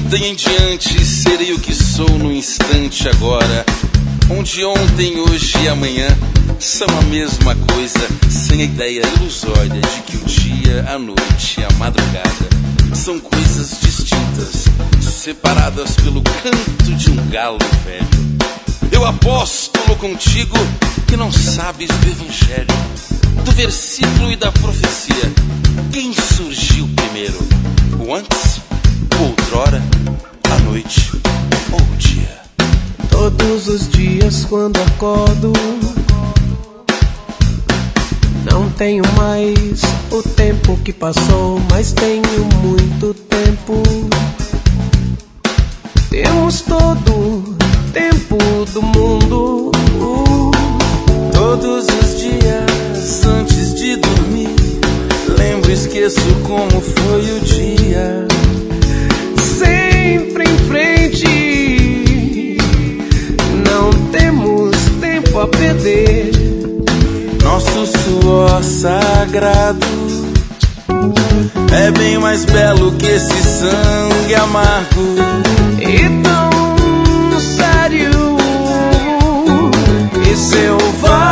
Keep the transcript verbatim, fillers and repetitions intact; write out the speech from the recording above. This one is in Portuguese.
ontem em diante serei o que sou no instante agora, onde ontem, hoje e amanhã são a mesma coisa, sem a ideia ilusória de que o dia, a noite e a madrugada são coisas distintas, separadas pelo canto de um galo velho. Eu apóstolo contigo que não sabes do evangelho, do versículo e da profecia. Quem surgiu primeiro? O antes, o outrora, a noite ou o dia? Todos os dias quando acordo, não tenho mais o tempo que passou, mas tenho muito tempo. Temos todo o tempo do mundo. Todos os dias antes de dormir, lembro e esqueço como foi o dia. Sempre em frente, não temos tempo a perder. Nosso suor sagrado é bem mais belo que esse sangue amargo e tão sério e selvagem.